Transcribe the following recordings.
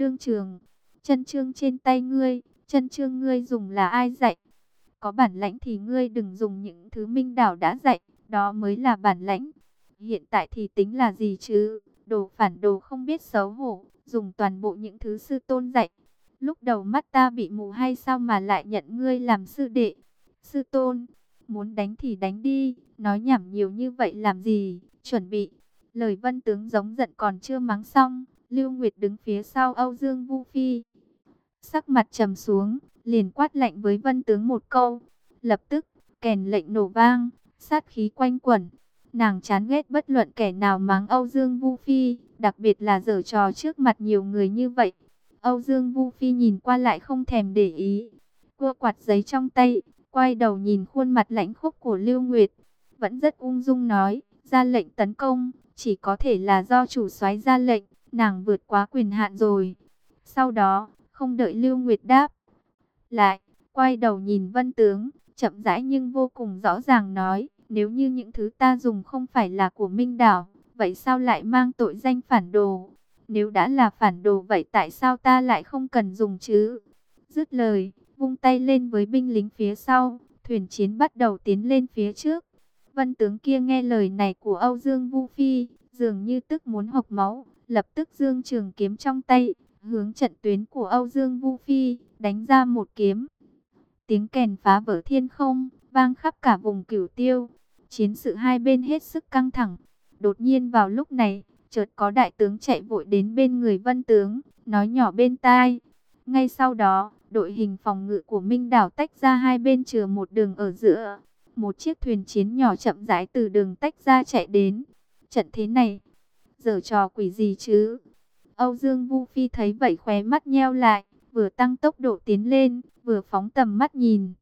đương trường. Chân chương trên tay ngươi, chân chương ngươi dùng là ai dạy? Có bản lãnh thì ngươi đừng dùng những thứ Minh Đảo đã dạy, đó mới là bản lãnh. Hiện tại thì tính là gì chứ? Đồ phản đồ không biết xấu hổ, dùng toàn bộ những thứ sư tôn dạy. Lúc đầu mắt ta bị mù hay sao mà lại nhận ngươi làm sư đệ? Sư tôn, muốn đánh thì đánh đi, nói nhảm nhiều như vậy làm gì? Chuẩn bị. Lời Vân tướng giống giận còn chưa mắng xong, Lưu Nguyệt đứng phía sau Âu Dương Vu Phi. Sắc mặt trầm xuống, liền quát lạnh với Vân tướng một câu. Lập tức, kèn lệnh nổ vang, sát khí quanh quẩn. Nàng chán ghét bất luận kẻ nào mắng Âu Dương Vu Phi, đặc biệt là giở trò trước mặt nhiều người như vậy. Âu Dương Vu Phi nhìn qua lại không thèm để ý. Cua quạt giấy trong tay, quay đầu nhìn khuôn mặt lãnh khốc của Lưu Nguyệt. Vẫn rất ung dung nói, ra lệnh tấn công, chỉ có thể là do chủ soái ra lệnh, nàng vượt quá quyền hạn rồi. Sau đó, không đợi Lưu Nguyệt đáp lại, quay đầu nhìn Vân tướng, chậm rãi nhưng vô cùng rõ ràng nói, nếu như những thứ ta dùng không phải là của Minh Đảo, vậy sao lại mang tội danh phản đồ? Nếu đã là phản đồ vậy tại sao ta lại không cần dùng chứ? Dứt lời, vung tay lên với binh lính phía sau, thuyền chiến bắt đầu tiến lên phía trước. Vân tướng kia nghe lời này của Âu Dương Vu Phi, dường như tức muốn hộc máu, lập tức giương trường kiếm trong tay, hướng trận tuyến của Âu Dương Vu Phi, đánh ra một kiếm. Tiếng kèn phá vỡ thiên không, vang khắp cả vùng Cửu Tiêu. Chiến sự hai bên hết sức căng thẳng. Đột nhiên vào lúc này, chợt có đại tướng chạy vội đến bên người Vân tướng, nói nhỏ bên tai. Ngay sau đó, đội hình phòng ngự của Minh Đảo tách ra hai bên chừa một đường ở giữa. Một chiếc thuyền chiến nhỏ chậm rãi từ đường tách ra chạy đến. Trận thế này, giở trò quỷ gì chứ? Âu Dương Vu Phi thấy vậy khóe mắt nheo lại, vừa tăng tốc độ tiến lên, vừa phóng tầm mắt nhìn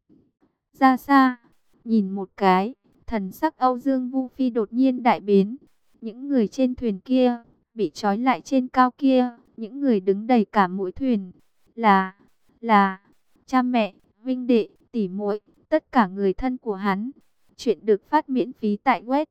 ra xa. Nhìn một cái, thần sắc Âu Dương Vu Phi đột nhiên đại biến. Những người trên thuyền kia, bị trói lại trên cao kia, những người đứng đầy cả mũi thuyền, là cha mẹ, huynh đệ, tỷ muội, tất cả người thân của hắn. Chuyện được phát miễn phí tại web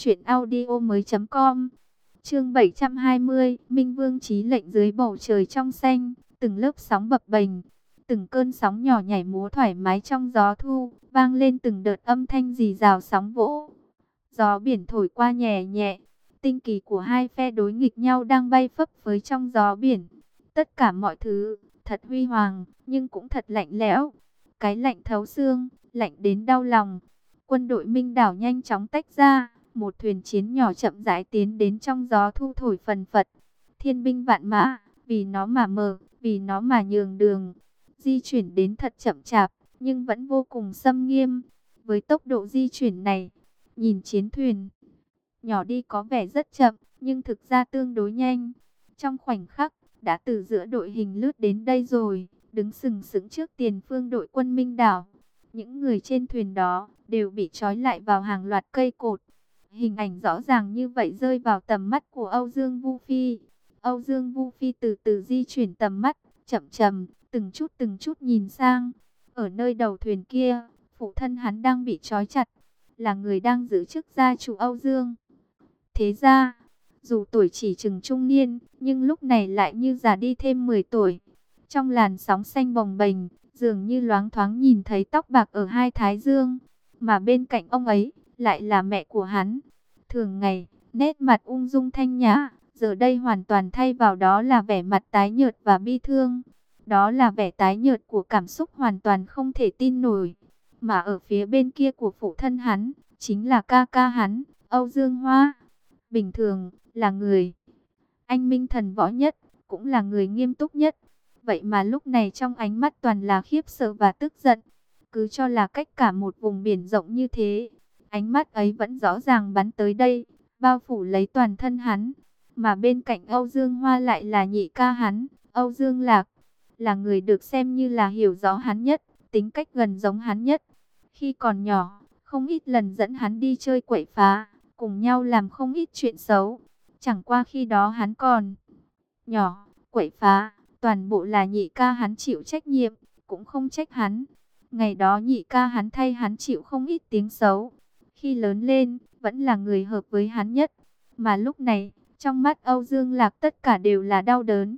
truyệnaudiomoi.com. Chương 720, Minh Vương chí lệnh. Dưới bầu trời trong xanh, từng lớp sóng bập bềnh, từng cơn sóng nhỏ nhảy múa thoải mái trong gió thu, vang lên từng đợt âm thanh rì rào sóng vỗ. Gió biển thổi qua nhẹ nhẹ, tinh kỳ của hai phe đối nghịch nhau đang bay phấp phới trong gió biển. Tất cả mọi thứ thật huy hoàng, nhưng cũng thật lạnh lẽo. Cái lạnh thấu xương, lạnh đến đau lòng. Quân đội Minh Đảo nhanh chóng tách ra, một thuyền chiến nhỏ chậm rãi tiến đến trong gió thu thổi phần phật. Thiên binh vạn mã, vì nó mà mở, vì nó mà nhường đường. Di chuyển đến thật chậm chạp, nhưng vẫn vô cùng xâm nghiêm. Với tốc độ di chuyển này, nhìn chiến thuyền nhỏ đi có vẻ rất chậm, nhưng thực ra tương đối nhanh. Trong khoảnh khắc, đã từ giữa đội hình lướt đến đây rồi, đứng sừng sững trước tiền phương đội quân Minh Đảo. Những người trên thuyền đó đều bị trói lại vào hàng loạt cây cột. Hình ảnh rõ ràng như vậy rơi vào tầm mắt của Âu Dương Vu Phi. Âu Dương Vu Phi từ từ di chuyển tầm mắt, chậm chậm, từng chút nhìn sang. Ở nơi đầu thuyền kia, phụ thân hắn đang bị trói chặt, là người đang giữ chức gia chủ Âu Dương. Thế ra, dù tuổi chỉ chừng trung niên, nhưng lúc này lại như già đi thêm 10 tuổi. Trong làn sóng xanh bồng bềnh, dường như loáng thoáng nhìn thấy tóc bạc ở hai thái dương, mà bên cạnh ông ấy lại là mẹ của hắn. Thường ngày, nét mặt ung dung thanh nhã, giờ đây hoàn toàn thay vào đó là vẻ mặt tái nhợt và bi thương. Đó là vẻ tái nhợt của cảm xúc hoàn toàn không thể tin nổi. Mà ở phía bên kia của phụ thân hắn, chính là ca ca hắn, Âu Dương Hoa. Bình thường, là người anh minh thần võ nhất, cũng là người nghiêm túc nhất. Vậy mà lúc này trong ánh mắt toàn là khiếp sợ và tức giận. Cứ cho là cách cả một vùng biển rộng như thế, ánh mắt ấy vẫn rõ ràng bắn tới đây, bao phủ lấy toàn thân hắn. Mà bên cạnh Âu Dương Hoa lại là nhị ca hắn, Âu Dương Lạc, là người được xem như là hiểu rõ hắn nhất, tính cách gần giống hắn nhất. Khi còn nhỏ, không ít lần dẫn hắn đi chơi quậy phá, cùng nhau làm không ít chuyện xấu. Chẳng qua khi đó hắn còn nhỏ, quậy phá, toàn bộ là nhị ca hắn chịu trách nhiệm, cũng không trách hắn. Ngày đó nhị ca hắn thay hắn chịu không ít tiếng xấu. Khi lớn lên, vẫn là người hợp với hắn nhất. Mà lúc này, trong mắt Âu Dương Lạc tất cả đều là đau đớn.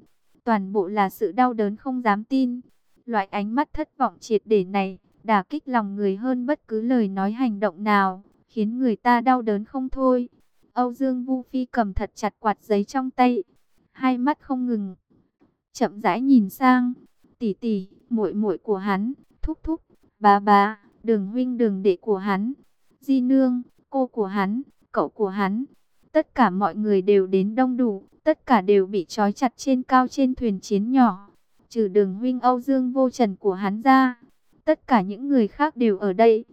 Toàn bộ là sự đau đớn không dám tin. Loại ánh mắt thất vọng triệt để này, đả kích lòng người hơn bất cứ lời nói hành động nào, khiến người ta đau đớn không thôi. Âu Dương Vu Phi cầm thật chặt quạt giấy trong tay, hai mắt không ngừng, chậm rãi nhìn sang. Tỷ tỷ, muội muội của hắn, thúc thúc, bá, Đường huynh đường đệ của hắn, Di nương, cô của hắn, cậu của hắn. Tất cả mọi người đều đến đông đủ, tất cả đều bị trói chặt trên cao trên thuyền chiến nhỏ. Trừ Đường huynh Âu Dương Vô Trần của hắn ra, tất cả những người khác đều ở đây.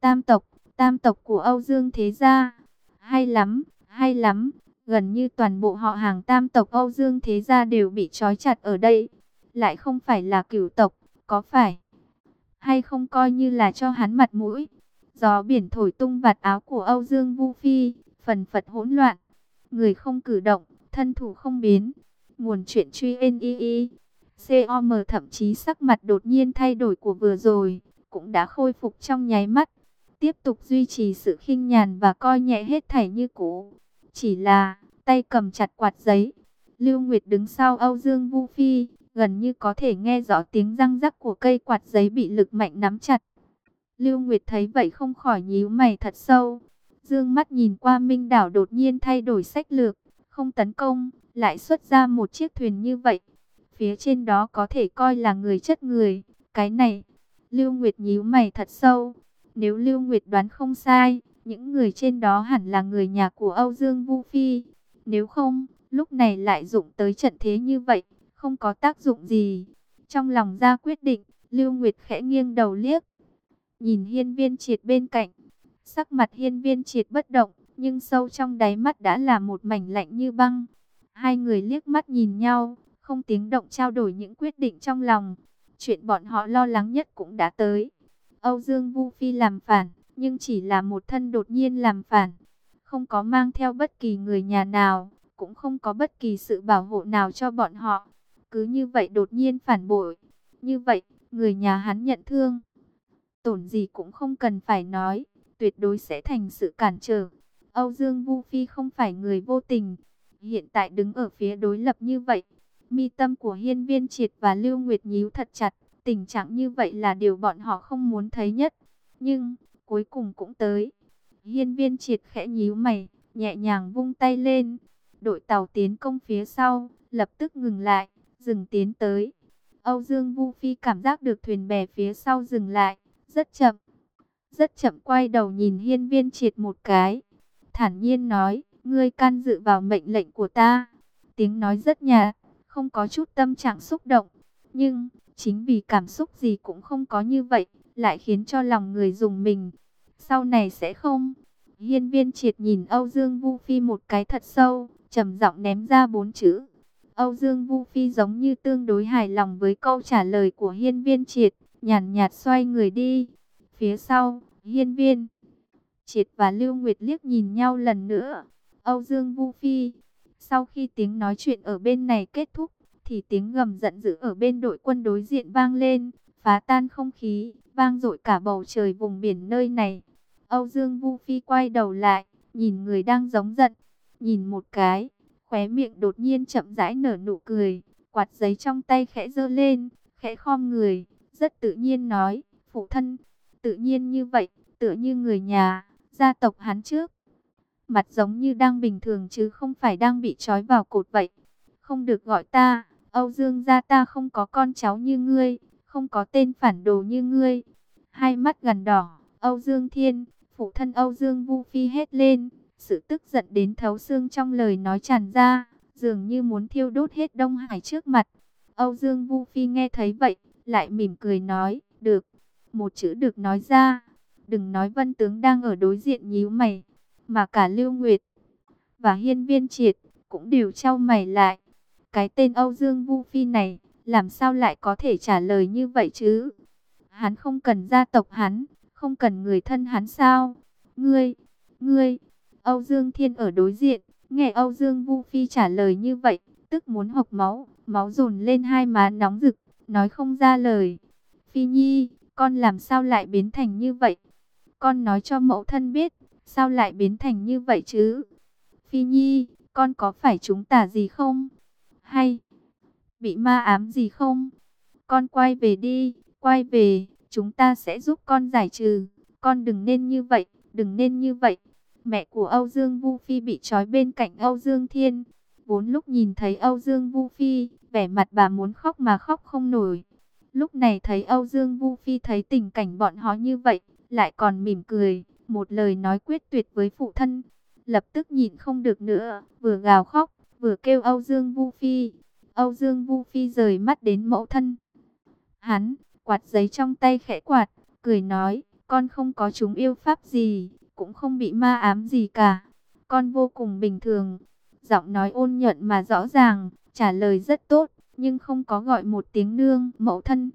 Tam tộc của Âu Dương thế gia. Hay lắm, hay lắm. Gần như toàn bộ họ hàng tam tộc Âu Dương thế gia đều bị trói chặt ở đây. Lại không phải là cửu tộc, có phải hay không coi như là cho hắn mặt mũi. Gió biển thổi tung vạt áo của Âu Dương Vu Phi, phần phật hỗn loạn. Người không cử động, thân thủ không biến. Nguồn chuyện truy com, thậm chí sắc mặt đột nhiên thay đổi của vừa rồi, cũng đã khôi phục trong nháy mắt. Tiếp tục duy trì sự khinh nhàn và coi nhẹ hết thảy như cũ. Chỉ là, tay cầm chặt quạt giấy. Lưu Nguyệt đứng sau Âu Dương Vu Phi, gần như có thể nghe rõ tiếng răng rắc của cây quạt giấy bị lực mạnh nắm chặt. Lưu Nguyệt thấy vậy không khỏi nhíu mày thật sâu. Dương mắt nhìn qua Minh Đảo đột nhiên thay đổi sách lược, không tấn công, lại xuất ra một chiếc thuyền như vậy. Phía trên đó có thể coi là người chất người. Cái này, Lưu Nguyệt nhíu mày thật sâu. Nếu Lưu Nguyệt đoán không sai, những người trên đó hẳn là người nhà của Âu Dương Vu Phi. Nếu không, lúc này lại dụng tới trận thế như vậy, không có tác dụng gì. Trong lòng ra quyết định, Lưu Nguyệt khẽ nghiêng đầu liếc nhìn Hiên Viên Triệt bên cạnh. Sắc mặt Hiên Viên Triệt bất động, nhưng sâu trong đáy mắt đã là một mảnh lạnh như băng. Hai người liếc mắt nhìn nhau, không tiếng động trao đổi những quyết định trong lòng. Chuyện bọn họ lo lắng nhất cũng đã tới. Âu Dương Vu Phi làm phản, nhưng chỉ là một thân đột nhiên làm phản. Không có mang theo bất kỳ người nhà nào, cũng không có bất kỳ sự bảo hộ nào cho bọn họ. Cứ như vậy đột nhiên phản bội. Như vậy, người nhà hắn nhận thương tổn gì cũng không cần phải nói, tuyệt đối sẽ thành sự cản trở. Âu Dương Vu Phi không phải người vô tình, hiện tại đứng ở phía đối lập như vậy. Mi tâm của Hiên Viên Triệt và Lưu Nguyệt nhíu thật chặt, tình trạng như vậy là điều bọn họ không muốn thấy nhất. Nhưng, cuối cùng cũng tới. Hiên Viên Triệt khẽ nhíu mày, nhẹ nhàng vung tay lên. Đội tàu tiến công phía sau, lập tức ngừng lại, dừng tiến tới. Âu Dương Vu Phi cảm giác được thuyền bè phía sau dừng lại, rất chậm quay đầu nhìn Hiên Viên Triệt một cái. Thản nhiên nói, ngươi can dự vào mệnh lệnh của ta. Tiếng nói rất nhạt, không có chút tâm trạng xúc động. Nhưng, chính vì cảm xúc gì cũng không có như vậy, lại khiến cho lòng người rùng mình. Sau này sẽ không. Hiên Viên Triệt nhìn Âu Dương Vu Phi một cái thật sâu, trầm giọng ném ra 4 chữ. Âu Dương Vu Phi giống như tương đối hài lòng với câu trả lời của Hiên Viên Triệt, nhàn nhạt xoay người đi. Phía sau, Hiên Viên Triệt và Lưu Nguyệt liếc nhìn nhau lần nữa. Âu Dương Vu Phi. Sau khi tiếng nói chuyện ở bên này kết thúc, thì tiếng gầm giận dữ ở bên đội quân đối diện vang lên, phá tan không khí, vang dội cả bầu trời vùng biển nơi này. Âu Dương Vu Phi quay đầu lại, nhìn người đang giống giận, nhìn một cái, khóe miệng đột nhiên chậm rãi nở nụ cười, quạt giấy trong tay khẽ giơ lên, khẽ khom người, rất tự nhiên nói, phụ thân, tự nhiên như vậy, tựa như người nhà, gia tộc hắn trước. Mặt giống như đang bình thường chứ không phải đang bị trói vào cột vậy. Không được gọi ta, Âu Dương gia ta không có con cháu như ngươi, không có tên phản đồ như ngươi. Hai mắt gần đỏ, Âu Dương Thiên, phụ thân Âu Dương Vu Phi hét lên, sự tức giận đến thấu xương trong lời nói tràn ra, dường như muốn thiêu đốt hết Đông Hải trước mặt. Âu Dương Vu Phi nghe thấy vậy, lại mỉm cười nói, được. Một chữ được nói ra, đừng nói Vân Tướng đang ở đối diện nhíu mày, mà cả Lưu Nguyệt và Hiên Viên Triệt cũng đều chau mày lại. Cái tên Âu Dương Vu Phi này, làm sao lại có thể trả lời như vậy chứ? Hắn không cần gia tộc hắn, không cần người thân hắn sao? Ngươi, Âu Dương Thiên ở đối diện, nghe Âu Dương Vu Phi trả lời như vậy, tức muốn hộc máu, máu dồn lên hai má nóng rực, nói không ra lời. Phi Nhi, con làm sao lại biến thành như vậy? Con nói cho mẫu thân biết, sao lại biến thành như vậy chứ? Phi Nhi, con có phải chúng tà gì không? Hay Bị ma ám gì không? Con quay về đi, quay về, chúng ta sẽ giúp con giải trừ. Con đừng nên như vậy, đừng nên như vậy. Mẹ của Âu Dương Vu Phi bị trói bên cạnh Âu Dương Thiên. Vốn lúc nhìn thấy Âu Dương Vu Phi, vẻ mặt bà muốn khóc mà khóc không nổi. Lúc này thấy Âu Dương Vu Phi thấy tình cảnh bọn họ như vậy, lại còn mỉm cười, một lời nói quyết tuyệt với phụ thân. Lập tức nhịn không được nữa, vừa gào khóc, vừa kêu Âu Dương Vu Phi. Âu Dương Vu Phi rời mắt đến mẫu thân. Hắn, quạt giấy trong tay khẽ quạt, cười nói, con không có chúng yêu pháp gì, cũng không bị ma ám gì cả. Con vô cùng bình thường. Giọng nói ôn nhuận mà rõ ràng, trả lời rất tốt, nhưng không có gọi một tiếng nương, mẫu thân.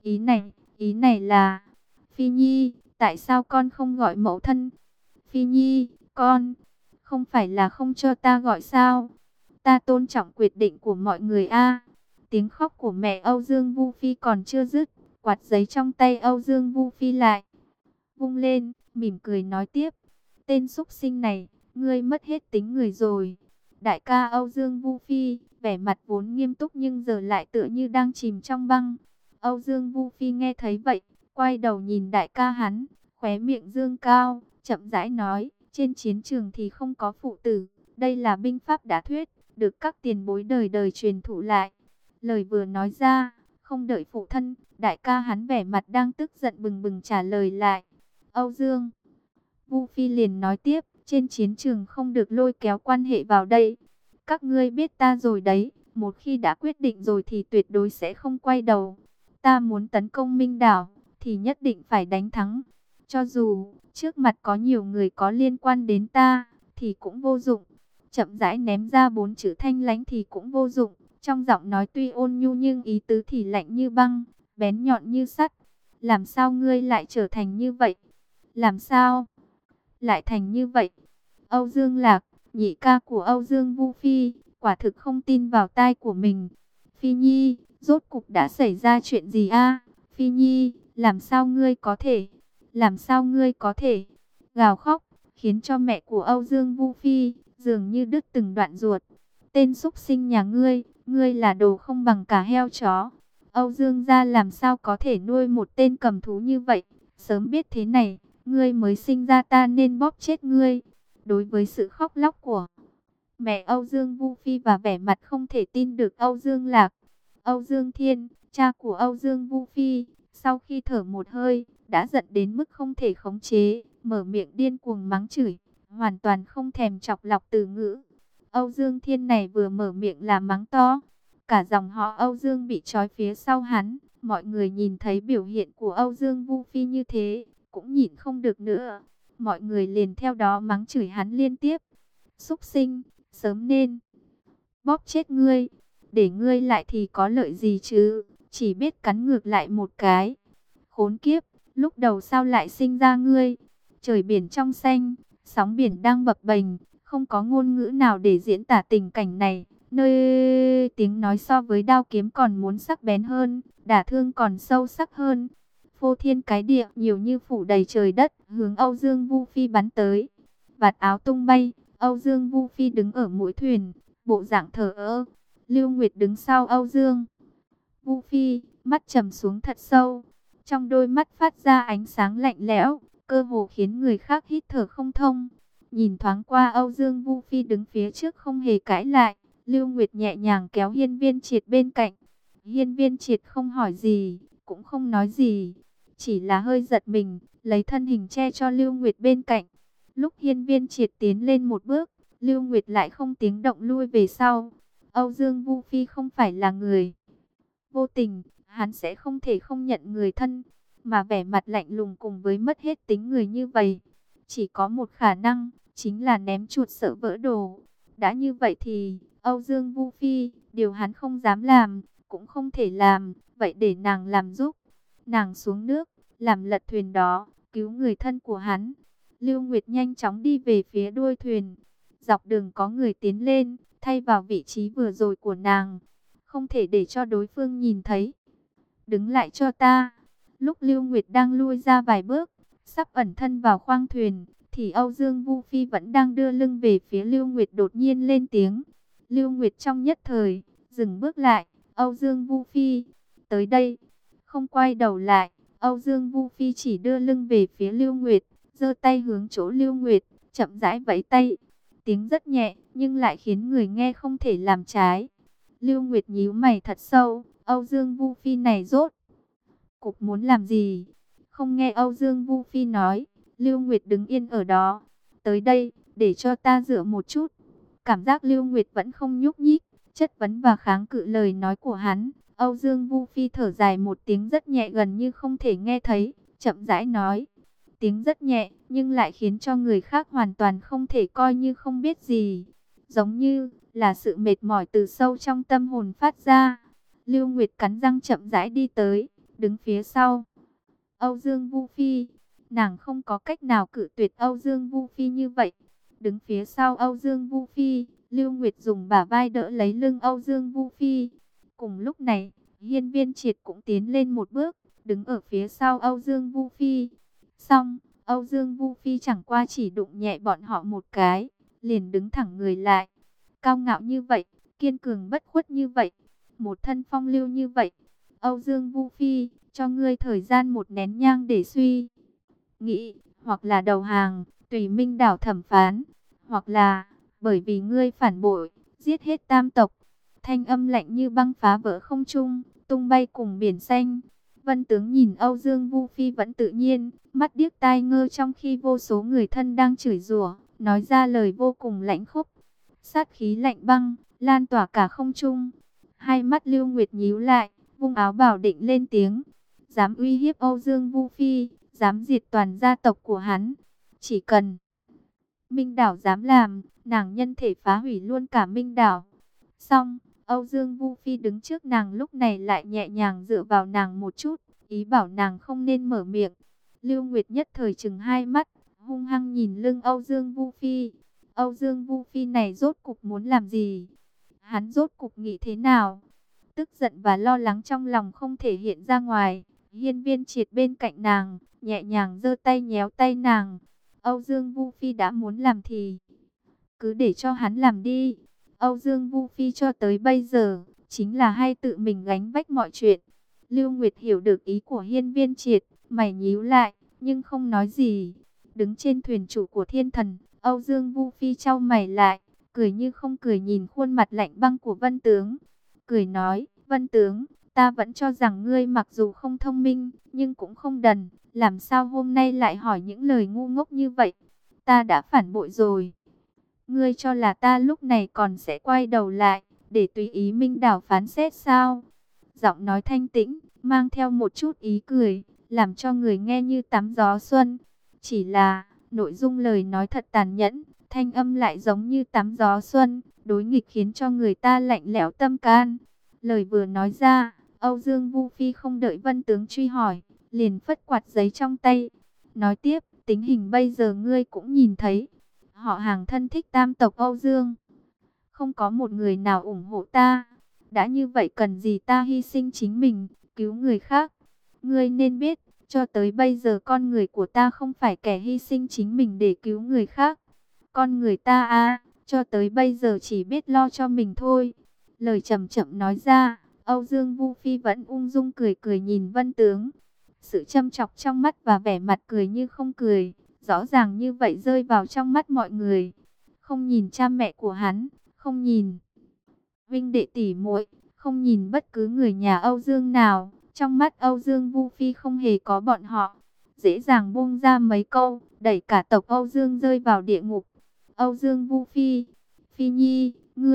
Ý này là, Phi Nhi, tại sao con không gọi mẫu thân? Phi Nhi, con, không phải là không cho ta gọi sao? Ta tôn trọng quyết định của mọi người a. Tiếng khóc của mẹ Âu Dương Vu Phi còn chưa dứt, quạt giấy trong tay Âu Dương Vu Phi lại vung lên, mỉm cười nói tiếp, tên súc sinh này, ngươi mất hết tính người rồi. Đại ca Âu Dương Vu Phi, vẻ mặt vốn nghiêm túc nhưng giờ lại tựa như đang chìm trong băng. Âu Dương Vu Phi nghe thấy vậy, quay đầu nhìn đại ca hắn, khóe miệng dương cao, chậm rãi nói, trên chiến trường thì không có phụ tử, đây là binh pháp đã thuyết, được các tiền bối đời đời truyền thụ lại. Lời vừa nói ra, không đợi phụ thân, đại ca hắn vẻ mặt đang tức giận bừng bừng trả lời lại. Âu Dương Vu Phi liền nói tiếp, trên chiến trường không được lôi kéo quan hệ vào đây. Các ngươi biết ta rồi đấy, một khi đã quyết định rồi thì tuyệt đối sẽ không quay đầu. Ta muốn tấn công Minh Đảo, thì nhất định phải đánh thắng. Cho dù trước mặt có nhiều người có liên quan đến ta, thì cũng vô dụng. Chậm rãi ném ra 4 chữ thanh lãnh thì cũng vô dụng. Trong giọng nói tuy ôn nhu nhưng ý tứ thì lạnh như băng, bén nhọn như sắt. Làm sao ngươi lại trở thành như vậy? Làm sao lại thành như vậy? Âu Dương Lạc, nhị ca của Âu Dương Vu Phi, quả thực không tin vào tai của mình. Phi Nhi, rốt cục đã xảy ra chuyện gì a? Phi Nhi, làm sao ngươi có thể? Làm sao ngươi có thể? Gào khóc, khiến cho mẹ của Âu Dương Vu Phi dường như đứt từng đoạn ruột. Tên súc sinh nhà ngươi, ngươi là đồ không bằng cả heo chó. Âu Dương gia làm sao có thể nuôi một tên cầm thú như vậy? Sớm biết thế này, ngươi mới sinh ra ta nên bóp chết ngươi. Đối với sự khóc lóc của mẹ Âu Dương Vu Phi và vẻ mặt không thể tin được Âu Dương Lạc, Âu Dương Thiên, cha của Âu Dương Vu Phi, sau khi thở một hơi, đã giận đến mức không thể khống chế, mở miệng điên cuồng mắng chửi, hoàn toàn không thèm chọc lọc từ ngữ. Âu Dương Thiên này vừa mở miệng là mắng to, cả dòng họ Âu Dương bị trói phía sau hắn. Mọi người nhìn thấy biểu hiện của Âu Dương Vu Phi như thế, cũng nhịn không được nữa. Mọi người liền theo đó mắng chửi hắn liên tiếp. Súc sinh, sớm nên bóp chết ngươi, để ngươi lại thì có lợi gì chứ, chỉ biết cắn ngược lại một cái. Khốn kiếp, lúc đầu sao lại sinh ra ngươi? Trời biển trong xanh, sóng biển đang bập bềnh, không có ngôn ngữ nào để diễn tả tình cảnh này. Nơi tiếng nói so với đao kiếm còn muốn sắc bén hơn, đả thương còn sâu sắc hơn. Phô thiên cái địa nhiều như phủ đầy trời đất, hướng Âu Dương Vu Phi bắn tới. Vạt áo tung bay, Âu Dương Vu Phi đứng ở mũi thuyền, bộ dạng thờ ơ. Lưu Nguyệt đứng sau Âu Dương Vu Phi, mắt trầm xuống thật sâu. Trong đôi mắt phát ra ánh sáng lạnh lẽo, cơ hồ khiến người khác hít thở không thông. Nhìn thoáng qua Âu Dương Vu Phi đứng phía trước không hề cãi lại, Lưu Nguyệt nhẹ nhàng kéo Hiên Viên Triệt bên cạnh. Hiên Viên Triệt không hỏi gì, cũng không nói gì, chỉ là hơi giật mình, lấy thân hình che cho Lưu Nguyệt bên cạnh. Lúc Hiên Viên Triệt tiến lên một bước, Lưu Nguyệt lại không tiếng động lui về sau. Âu Dương Vu Phi không phải là người vô tình, hắn sẽ không thể không nhận người thân, mà vẻ mặt lạnh lùng cùng với mất hết tính người như vậy. Chỉ có một khả năng, chính là ném chuột sợ vỡ đồ. Đã như vậy thì, Âu Dương Vu Phi, điều hắn không dám làm, cũng không thể làm, vậy để nàng làm giúp. Nàng xuống nước, làm lật thuyền đó, cứu người thân của hắn. Lưu Nguyệt nhanh chóng đi về phía đuôi thuyền. Dọc đường có người tiến lên, thay vào vị trí vừa rồi của nàng. Không thể để cho đối phương nhìn thấy. Đứng lại cho ta. Lúc Lưu Nguyệt đang lui ra vài bước, sắp ẩn thân vào khoang thuyền, thì Âu Dương Vu Phi vẫn đang đưa lưng về phía Lưu Nguyệt đột nhiên lên tiếng. Lưu Nguyệt trong nhất thời, dừng bước lại. Âu Dương Vu Phi, tới đây. Không quay đầu lại, Âu Dương Vu Phi chỉ đưa lưng về phía Lưu Nguyệt, giơ tay hướng chỗ Lưu Nguyệt, chậm rãi vẫy tay. Tiếng rất nhẹ, nhưng lại khiến người nghe không thể làm trái. Lưu Nguyệt nhíu mày thật sâu, Âu Dương Vu Phi này rốt cục muốn làm gì? Không nghe Âu Dương Vu Phi nói, Lưu Nguyệt đứng yên ở đó. Tới đây, để cho ta dựa một chút. Cảm giác Lưu Nguyệt vẫn không nhúc nhích, chất vấn và kháng cự lời nói của hắn. Âu Dương Vu Phi thở dài một tiếng rất nhẹ gần như không thể nghe thấy, chậm rãi nói. Tiếng rất nhẹ, nhưng lại khiến cho người khác hoàn toàn không thể coi như không biết gì. Giống như là sự mệt mỏi từ sâu trong tâm hồn phát ra. Lưu Nguyệt cắn răng chậm rãi đi tới, đứng phía sau Âu Dương Vu Phi. Nàng không có cách nào cự tuyệt Âu Dương Vu Phi như vậy. Đứng phía sau Âu Dương Vu Phi, Lưu Nguyệt dùng bả vai đỡ lấy lưng Âu Dương Vu Phi. Cùng lúc này, Hiên Viên Triệt cũng tiến lên một bước, đứng ở phía sau Âu Dương Vu Phi. Xong, Âu Dương Vu Phi chẳng qua chỉ đụng nhẹ bọn họ một cái, liền đứng thẳng người lại. Cao ngạo như vậy, kiên cường bất khuất như vậy, một thân phong lưu như vậy. Âu Dương Vu Phi, cho ngươi thời gian một nén nhang để suy nghĩ, hoặc là đầu hàng, tùy Minh đảo thẩm phán, hoặc là bởi vì ngươi phản bội, giết hết tam tộc. Thanh âm lạnh như băng phá vỡ không trung, tung bay cùng biển xanh. Vân Tướng nhìn Âu Dương Vu Phi vẫn tự nhiên, mắt điếc tai ngơ trong khi vô số người thân đang chửi rủa, nói ra lời vô cùng lãnh khốc. Sát khí lạnh băng, lan tỏa cả không trung. Hai mắt Lưu Nguyệt nhíu lại, vung áo bảo định lên tiếng. Dám uy hiếp Âu Dương Vu Phi, dám diệt toàn gia tộc của hắn. Chỉ cần Minh đảo dám làm, nàng nhân thể phá hủy luôn cả Minh đảo. Xong, Âu Dương Vu Phi đứng trước nàng lúc này lại nhẹ nhàng dựa vào nàng một chút, ý bảo nàng không nên mở miệng. Lưu Nguyệt nhất thời chừng hai mắt, hung hăng nhìn lưng Âu Dương Vu Phi. Âu Dương Vu Phi này rốt cục muốn làm gì? Hắn rốt cục nghĩ thế nào? Tức giận và lo lắng trong lòng không thể hiện ra ngoài. Hiên Viên Triệt bên cạnh nàng, nhẹ nhàng giơ tay nhéo tay nàng. Âu Dương Vu Phi đã muốn làm thì cứ để cho hắn làm đi. Âu Dương Vu Phi cho tới bây giờ chính là hay tự mình gánh vác mọi chuyện. Lưu Nguyệt hiểu được ý của Hiên Viên Triệt, mày nhíu lại nhưng không nói gì. Đứng trên thuyền chủ của thiên thần, Âu Dương Vu Phi chau mày lại, cười như không cười nhìn khuôn mặt lạnh băng của Vân Tướng. Cười nói, Vân Tướng, ta vẫn cho rằng ngươi mặc dù không thông minh, nhưng cũng không đần. Làm sao hôm nay lại hỏi những lời ngu ngốc như vậy? Ta đã phản bội rồi. Ngươi cho là ta lúc này còn sẽ quay đầu lại, để tùy ý Minh đảo phán xét sao? Giọng nói thanh tĩnh, mang theo một chút ý cười, làm cho người nghe như tắm gió xuân. Chỉ là, nội dung lời nói thật tàn nhẫn, thanh âm lại giống như tắm gió xuân, đối nghịch khiến cho người ta lạnh lẽo tâm can. Lời vừa nói ra, Âu Dương Vu Phi không đợi Vân Tướng truy hỏi, liền phất quạt giấy trong tay. Nói tiếp, tình hình bây giờ ngươi cũng nhìn thấy. Họ hàng thân thích tam tộc Âu Dương, không có một người nào ủng hộ ta. Đã như vậy cần gì ta hy sinh chính mình, cứu người khác. Ngươi nên biết, cho tới bây giờ con người của ta không phải kẻ hy sinh chính mình để cứu người khác. Con người ta cho tới bây giờ chỉ biết lo cho mình thôi. Lời chậm chậm nói ra, Âu Dương Vu Phi vẫn ung dung cười cười nhìn Vân Tướng. Sự châm chọc trong mắt và vẻ mặt cười như không cười, rõ ràng như vậy rơi vào trong mắt mọi người. Không nhìn cha mẹ của hắn, không nhìn huynh đệ tỷ muội, không nhìn bất cứ người nhà Âu Dương nào. Trong mắt Âu Dương Vu Phi không hề có bọn họ. Dễ dàng buông ra mấy câu, đẩy cả tộc Âu Dương rơi vào địa ngục. Âu Dương Vu Phi, Phi Nhi,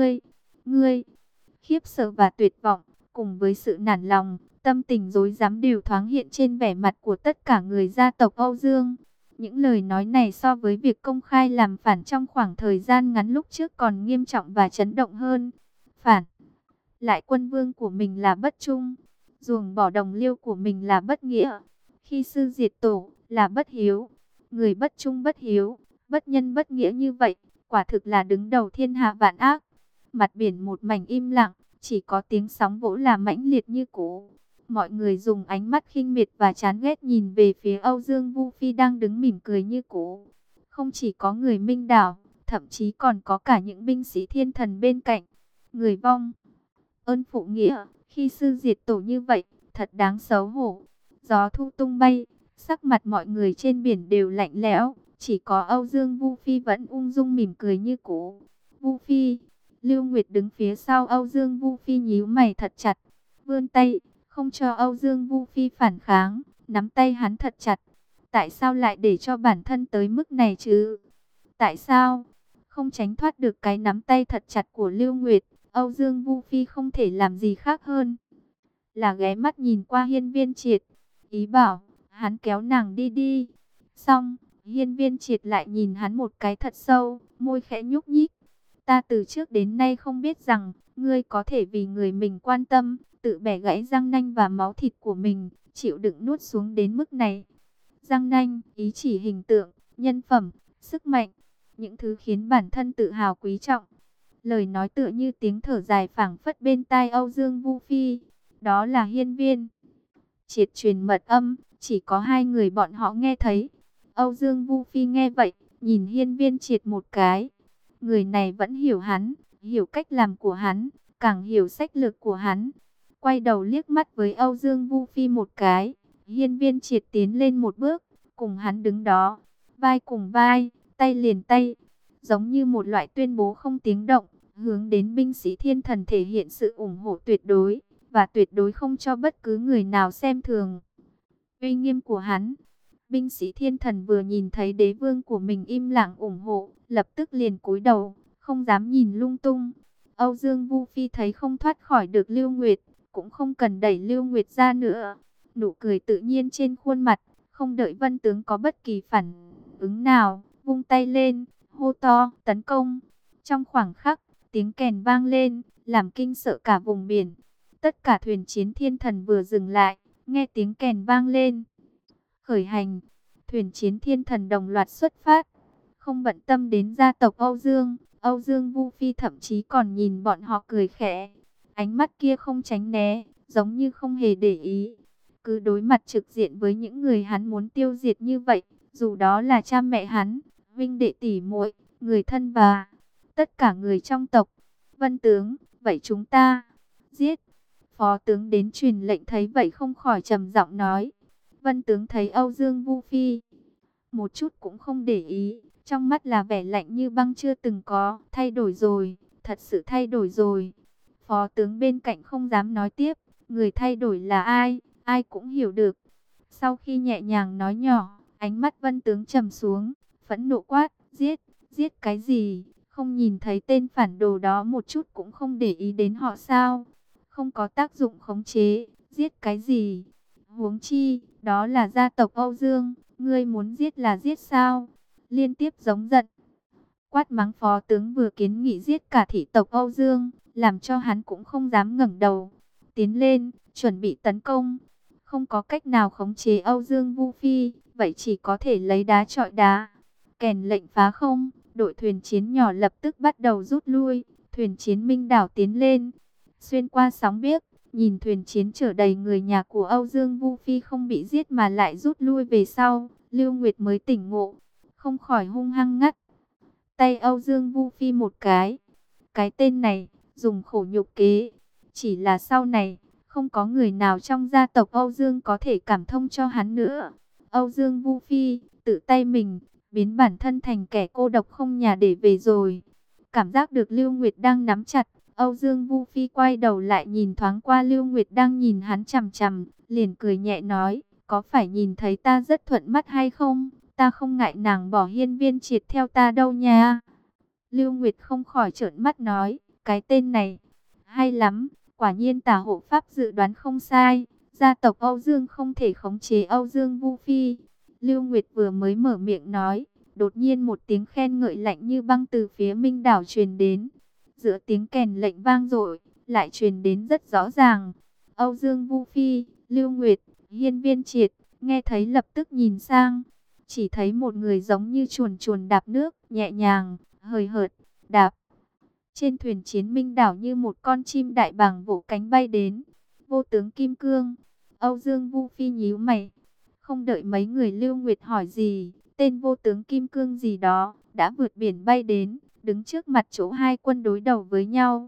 ngươi, khiếp sợ và tuyệt vọng, cùng với sự nản lòng, tâm tình rối rắm đều thoáng hiện trên vẻ mặt của tất cả người gia tộc Âu Dương. Những lời nói này so với việc công khai làm phản trong khoảng thời gian ngắn lúc trước còn nghiêm trọng và chấn động hơn. Phản lại quân vương của mình là bất trung, ruồng bỏ đồng liêu của mình là bất nghĩa, khi sư diệt tổ là bất hiếu. Người bất trung bất hiếu, bất nhân bất nghĩa như vậy, quả thực là đứng đầu thiên hạ vạn ác. Mặt biển một mảnh im lặng, chỉ có tiếng sóng vỗ là mãnh liệt như cũ. Mọi người dùng ánh mắt khinh miệt và chán ghét nhìn về phía Âu Dương Vu Phi đang đứng mỉm cười như cũ. Không chỉ có người Minh đảo, thậm chí còn có cả những binh sĩ thiên thần bên cạnh. Người vong ơn phụ nghĩa, khi sư diệt tổ như vậy, thật đáng xấu hổ. Gió thu tung bay, sắc mặt mọi người trên biển đều lạnh lẽo, chỉ có Âu Dương Vu Phi vẫn ung dung mỉm cười như cũ. Vu Phi, Lưu Nguyệt đứng phía sau Âu Dương Vu Phi nhíu mày thật chặt, vươn tay, không cho Âu Dương Vu Phi phản kháng, nắm tay hắn thật chặt. Tại sao lại để cho bản thân tới mức này chứ? Tại sao? Không tránh thoát được cái nắm tay thật chặt của Lưu Nguyệt, Âu Dương Vu Phi không thể làm gì khác hơn là ghé mắt nhìn qua Hiên Viên Triệt, ý bảo hắn kéo nàng đi đi. Xong, Hiên Viên Triệt lại nhìn hắn một cái thật sâu, môi khẽ nhúc nhích. Ta từ trước đến nay không biết rằng ngươi có thể vì người mình quan tâm, tự bẻ gãy răng nanh và máu thịt của mình, chịu đựng nuốt xuống đến mức này. Răng nanh, ý chỉ hình tượng, nhân phẩm, sức mạnh, những thứ khiến bản thân tự hào quý trọng. Lời nói tựa như tiếng thở dài phảng phất bên tai Âu Dương Vu Phi. Đó là Hiên Viên Triệt truyền mật âm, chỉ có hai người bọn họ nghe thấy. Âu Dương Vu Phi nghe vậy, nhìn Hiên Viên Triệt một cái. Người này vẫn hiểu hắn, hiểu cách làm của hắn, càng hiểu sách lược của hắn. Quay đầu liếc mắt với Âu Dương Vu Phi một cái. Hiên Viên Triệt tiến lên một bước, cùng hắn đứng đó, vai cùng vai, tay liền tay, giống như một loại tuyên bố không tiếng động, hướng đến binh sĩ thiên thần thể hiện sự ủng hộ tuyệt đối, và tuyệt đối không cho bất cứ người nào xem thường uy nghiêm của hắn. Binh sĩ thiên thần vừa nhìn thấy đế vương của mình im lặng ủng hộ, lập tức liền cúi đầu, không dám nhìn lung tung. Âu Dương Vu Phi thấy không thoát khỏi được Lưu Nguyệt, cũng không cần đẩy Lưu Nguyệt ra nữa. Nụ cười tự nhiên trên khuôn mặt, không đợi Vân Tướng có bất kỳ phản ứng nào, vung tay lên, hô to, tấn công. Trong khoảng khắc, tiếng kèn vang lên, làm kinh sợ cả vùng biển. Tất cả thuyền chiến thiên thần vừa dừng lại, nghe tiếng kèn vang lên. Khởi hành, thuyền chiến thiên thần đồng loạt xuất phát, không bận tâm đến gia tộc Âu Dương. Âu Dương Vu Phi thậm chí còn nhìn bọn họ cười khẽ. Ánh mắt kia không tránh né, giống như không hề để ý. Cứ đối mặt trực diện với những người hắn muốn tiêu diệt như vậy, dù đó là cha mẹ hắn, huynh đệ tỷ muội, người thân và tất cả người trong tộc. Vân tướng, vậy chúng ta giết. Phó tướng đến truyền lệnh thấy vậy không khỏi trầm giọng nói. Vân tướng thấy Âu Dương Vu Phi một chút cũng không để ý, trong mắt là vẻ lạnh như băng chưa từng có, thay đổi rồi, thật sự thay đổi rồi. Phó tướng bên cạnh không dám nói tiếp, người thay đổi là ai, ai cũng hiểu được. Sau khi nhẹ nhàng nói nhỏ, ánh mắt Vân tướng trầm xuống, phẫn nộ quát, giết, giết cái gì, không nhìn thấy tên phản đồ đó một chút cũng không để ý đến họ sao, không có tác dụng khống chế, giết cái gì, huống chi, đó là gia tộc Âu Dương. Ngươi muốn giết là giết sao? Liên tiếp giống giận. Quát mắng phó tướng vừa kiến nghị giết cả thị tộc Âu Dương, làm cho hắn cũng không dám ngẩng đầu. Tiến lên, chuẩn bị tấn công. Không có cách nào khống chế Âu Dương Vu Phi, vậy chỉ có thể lấy đá chọi đá. Kèn lệnh phá không, đội thuyền chiến nhỏ lập tức bắt đầu rút lui. Thuyền chiến Minh Đảo tiến lên, xuyên qua sóng biếc. Nhìn thuyền chiến chở đầy người nhà của Âu Dương Vu Phi không bị giết mà lại rút lui về sau, Lưu Nguyệt mới tỉnh ngộ, không khỏi hung hăng ngắt tay Âu Dương Vu Phi một cái. Cái tên này, dùng khổ nhục kế, chỉ là sau này, không có người nào trong gia tộc Âu Dương có thể cảm thông cho hắn nữa. Âu Dương Vu Phi, tự tay mình, biến bản thân thành kẻ cô độc không nhà để về rồi. Cảm giác được Lưu Nguyệt đang nắm chặt, Âu Dương Vu Phi quay đầu lại nhìn thoáng qua Lưu Nguyệt đang nhìn hắn chằm chằm, liền cười nhẹ nói, có phải nhìn thấy ta rất thuận mắt hay không? Ta không ngại nàng bỏ Hiên Viên Triệt theo ta đâu nha. Lưu Nguyệt không khỏi trợn mắt nói, cái tên này, hay lắm, quả nhiên Tả hộ pháp dự đoán không sai, gia tộc Âu Dương không thể khống chế Âu Dương Vu Phi. Lưu Nguyệt vừa mới mở miệng nói, đột nhiên một tiếng khen ngợi lạnh như băng từ phía Minh Đảo truyền đến. Giữa tiếng kèn lệnh vang dội, lại truyền đến rất rõ ràng. Âu Dương Vu Phi, Lưu Nguyệt, Hiên Viên Triệt, nghe thấy lập tức nhìn sang. Chỉ thấy một người giống như chuồn chuồn đạp nước, nhẹ nhàng, hời hợt, đạp. Trên thuyền chiến Minh Đảo như một con chim đại bàng vỗ cánh bay đến. Vô tướng Kim Cương, Âu Dương Vu Phi nhíu mày. Không đợi mấy người Lưu Nguyệt hỏi gì, tên vô tướng Kim Cương gì đó, đã vượt biển bay đến, đứng trước mặt chỗ hai quân đối đầu với nhau.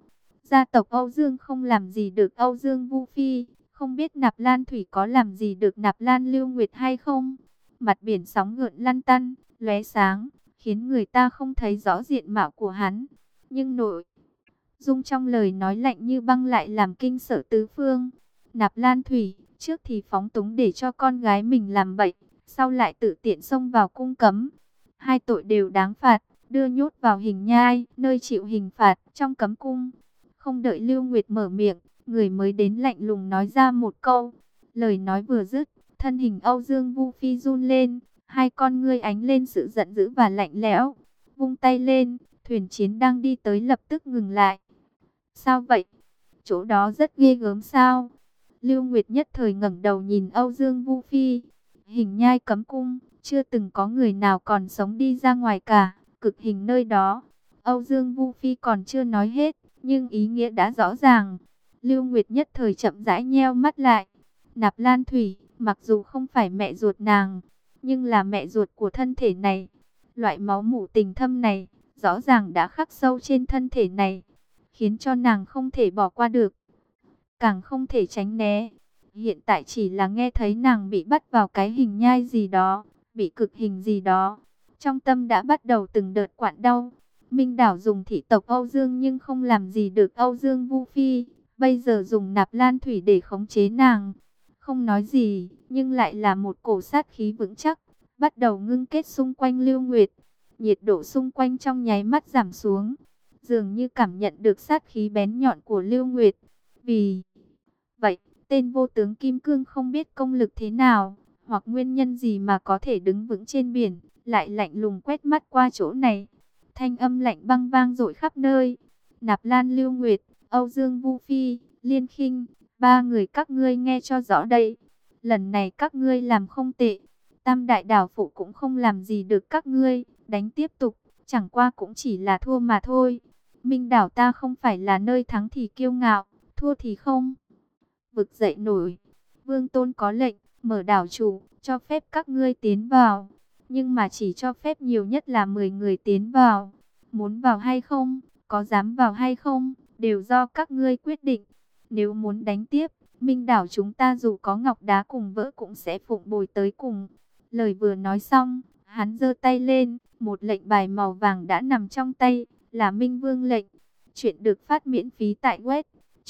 Gia tộc Âu Dương không làm gì được Âu Dương Vu Phi, không biết Nạp Lan Thủy có làm gì được Nạp Lan Lưu Nguyệt hay không. Mặt biển sóng gợn lăn tăn, lóe sáng, khiến người ta không thấy rõ diện mạo của hắn. Nhưng nội dung trong lời nói lạnh như băng lại làm kinh sợ tứ phương. Nạp Lan Thủy, trước thì phóng túng để cho con gái mình làm bậy, sau lại tự tiện xông vào cung cấm. Hai tội đều đáng phạt, đưa nhốt vào hình nhai, nơi chịu hình phạt, trong cấm cung. Không đợi Lưu Nguyệt mở miệng, người mới đến lạnh lùng nói ra một câu. Lời nói vừa dứt, thân hình Âu Dương Vu Phi run lên, hai con ngươi ánh lên sự giận dữ và lạnh lẽo. Vung tay lên, thuyền chiến đang đi tới lập tức ngừng lại. Sao vậy? Chỗ đó rất ghê gớm sao? Lưu Nguyệt nhất thời ngẩng đầu nhìn Âu Dương Vu Phi. Hình nhai cấm cung, chưa từng có người nào còn sống đi ra ngoài cả, cực hình nơi đó. Âu Dương Vu Phi còn chưa nói hết, nhưng ý nghĩa đã rõ ràng. Lưu Nguyệt nhất thời chậm rãi nheo mắt lại. Nạp Lan Thủy, mặc dù không phải mẹ ruột nàng, nhưng là mẹ ruột của thân thể này. Loại máu mủ tình thâm này, rõ ràng đã khắc sâu trên thân thể này, khiến cho nàng không thể bỏ qua được, càng không thể tránh né. Hiện tại chỉ là nghe thấy nàng bị bắt vào cái hình nhai gì đó, bị cực hình gì đó, trong tâm đã bắt đầu từng đợt quặn đau. Minh Đảo dùng thị tộc Âu Dương nhưng không làm gì được Âu Dương Vu Phi, bây giờ dùng Nạp Lan Thủy để khống chế nàng. Không nói gì, nhưng lại là một cổ sát khí vững chắc, bắt đầu ngưng kết xung quanh Lưu Nguyệt. Nhiệt độ xung quanh trong nháy mắt giảm xuống, dường như cảm nhận được sát khí bén nhọn của Lưu Nguyệt. Vì vậy, tên vô tướng Kim Cương không biết công lực thế nào, hoặc nguyên nhân gì mà có thể đứng vững trên biển, lại lạnh lùng quét mắt qua chỗ này. Thanh âm lạnh băng vang dội khắp nơi. Nạp Lan, Lưu Nguyệt, Âu Dương Vu Phi, Liên Khinh, ba người các ngươi nghe cho rõ đây. Lần này các ngươi làm không tệ, Tam Đại Đảo Phụ cũng không làm gì được các ngươi, đánh tiếp tục, chẳng qua cũng chỉ là thua mà thôi. Minh Đảo ta không phải là nơi thắng thì kiêu ngạo, thua thì không vực dậy nổi. Vương Tôn có lệnh, mở đảo chủ, cho phép các ngươi tiến vào, nhưng mà chỉ cho phép nhiều nhất là 10 người tiến vào. Muốn vào hay không, có dám vào hay không, đều do các ngươi quyết định. Nếu muốn đánh tiếp, Minh Đảo chúng ta dù có ngọc đá cùng vỡ cũng sẽ phụng bồi tới cùng. Lời vừa nói xong, hắn giơ tay lên, một lệnh bài màu vàng đã nằm trong tay, là Minh Vương lệnh. Chuyện được phát miễn phí tại web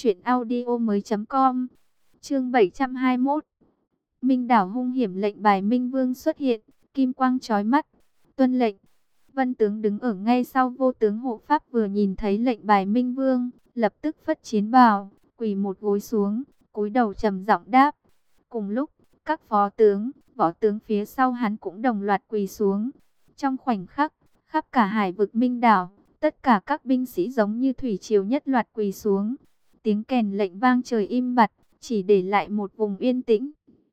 truyệnaudiomoi.com. Chương 721. Minh Đảo hung hiểm, lệnh bài Minh Vương xuất hiện, kim quang chói mắt. Tuân lệnh. Vân tướng đứng ở ngay sau vô tướng hộ pháp vừa nhìn thấy lệnh bài Minh Vương, lập tức phất chiến bào, quỳ một gối xuống, cúi đầu trầm giọng đáp. Cùng lúc, các phó tướng, võ tướng phía sau hắn cũng đồng loạt quỳ xuống. Trong khoảnh khắc, khắp cả hải vực Minh Đảo, tất cả các binh sĩ giống như thủy triều nhất loạt quỳ xuống. Tiếng kèn lệnh vang trời im bặt, chỉ để lại một vùng yên tĩnh.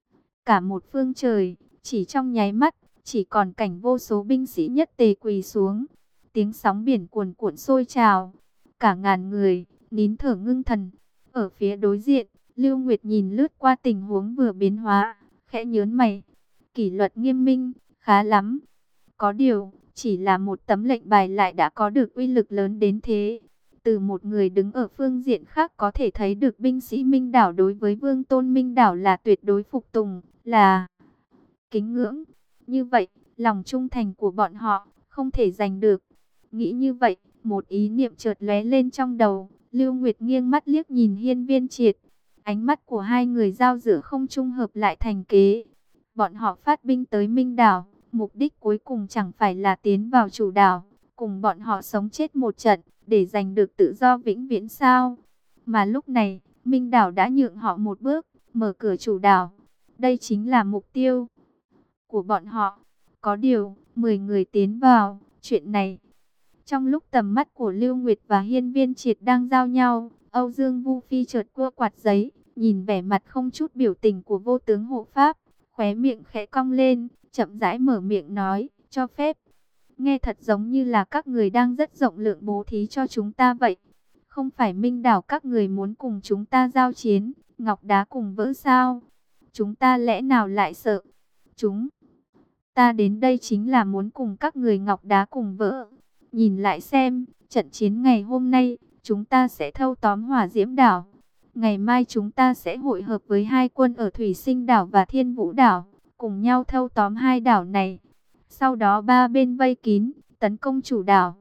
Cả một phương trời, chỉ trong nháy mắt, chỉ còn cảnh vô số binh sĩ nhất tề quỳ xuống. Tiếng sóng biển cuồn cuộn sôi trào, cả ngàn người nín thở ngưng thần. Ở phía đối diện, Lưu Nguyệt nhìn lướt qua tình huống vừa biến hóa, khẽ nhớn mày. Kỷ luật nghiêm minh, khá lắm. Có điều, chỉ là một tấm lệnh bài lại đã có được uy lực lớn đến thế. Từ một người đứng ở phương diện khác có thể thấy được binh sĩ Minh Đảo đối với Vương Tôn Minh Đảo là tuyệt đối phục tùng, là kính ngưỡng. Như vậy, lòng trung thành của bọn họ không thể giành được. Nghĩ như vậy, một ý niệm chợt lóe lên trong đầu. Lưu Nguyệt nghiêng mắt liếc nhìn Hiên Viên Triệt. Ánh mắt của hai người giao giữa không trung hợp lại thành kế. Bọn họ phát binh tới Minh Đảo, mục đích cuối cùng chẳng phải là tiến vào chủ đảo, cùng bọn họ sống chết một trận, để giành được tự do vĩnh viễn sao? Mà lúc này, Minh Đảo đã nhượng họ một bước, mở cửa chủ đảo. Đây chính là mục tiêu của bọn họ. Có điều, 10 người tiến vào, chuyện này. Trong lúc tầm mắt của Lưu Nguyệt và Hiên Viên Triệt đang giao nhau, Âu Dương Vu Phi chợt cua quạt giấy, nhìn vẻ mặt không chút biểu tình của vô tướng hộ pháp, khóe miệng khẽ cong lên, chậm rãi mở miệng nói, cho phép. Nghe thật giống như là các người đang rất rộng lượng bố thí cho chúng ta vậy. Không phải Minh Đảo các người muốn cùng chúng ta giao chiến, ngọc đá cùng vỡ sao? Chúng ta lẽ nào lại sợ? Chúng ta đến đây chính là muốn cùng các người ngọc đá cùng vỡ. Nhìn lại xem, trận chiến ngày hôm nay, chúng ta sẽ thâu tóm Hỏa Diễm đảo. Ngày mai chúng ta sẽ hội hợp với hai quân ở Thủy Sinh đảo và Thiên Vũ đảo, cùng nhau thâu tóm hai đảo này. Sau đó ba bên vây kín, tấn công chủ đảo.